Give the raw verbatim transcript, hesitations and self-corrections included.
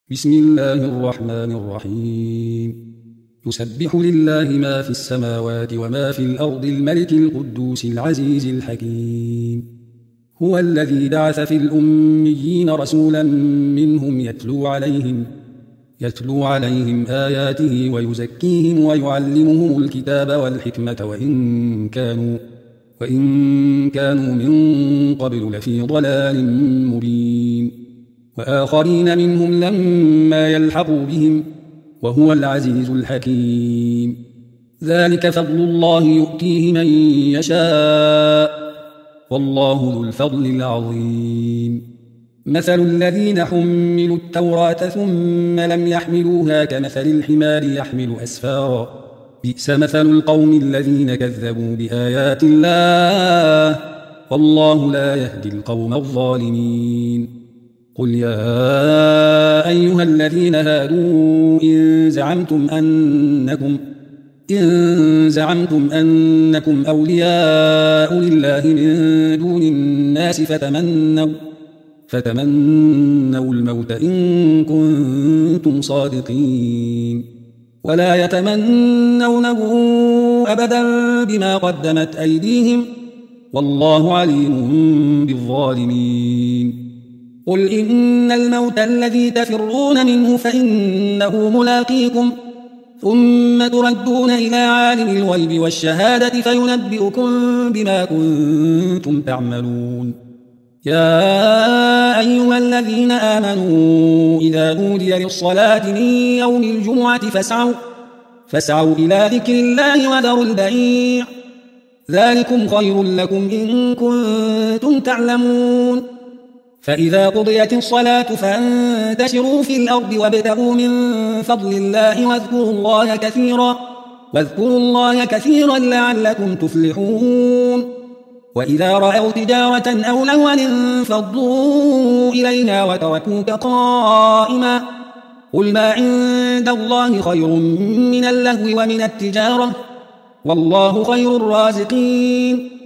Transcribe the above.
بسم الله الرحمن الرحيم يسبح لله ما في السماوات وما في الأرض الملك القدوس العزيز الحكيم هو الذي بعث في الأميين رسولا منهم يتلو عليهم يتلو عليهم آياته ويزكيهم ويعلمهم الكتاب والحكمة وإن كانوا وإن كانوا من قبل لفي ضلال مبين وآخرين منهم لما يلحقوا بهم وهو العزيز الحكيم ذلك فضل الله يؤتيه من يشاء والله ذو الفضل العظيم مثل الذين حملوا التوراة ثم لم يحملوها كمثل الحمار يحمل أسفارا بئس مثل القوم الذين كذبوا بآيات الله والله لا يهدي القوم الظالمين قل يا أيها الذين هادوا إن زعمتم أنكم إن زعمتم أنكم أولياء لله من دون الناس فتمنوا فتمنوا الموت إن كنتم صادقين ولا يتمنونه أبدا بما قدمت أيديهم والله عليم بالظالمين قل إن الموت الذي تفرون منه فإنه ملاقيكم ثم تردون إلى عالم الغيب والشهادة فينبئكم بما كنتم تعملون يا أيها الذين آمنوا إذا نودي للصلاة من يوم الجمعة فاسعوا, فاسعوا إلى ذكر الله وذروا البيع ذلكم خير لكم إن كنتم تعلمون فإذا قضيت الصلاة فانتشروا في الأرض وابتغوا من فضل الله واذكروا الله كثيرا واذكروا الله كثيرا لعلكم تفلحون وإذا رأوا تجارة أو لهوا انفضوا إليها وتركوك قائما قل ما عند الله خير من اللهو ومن التجارة والله خير الرازقين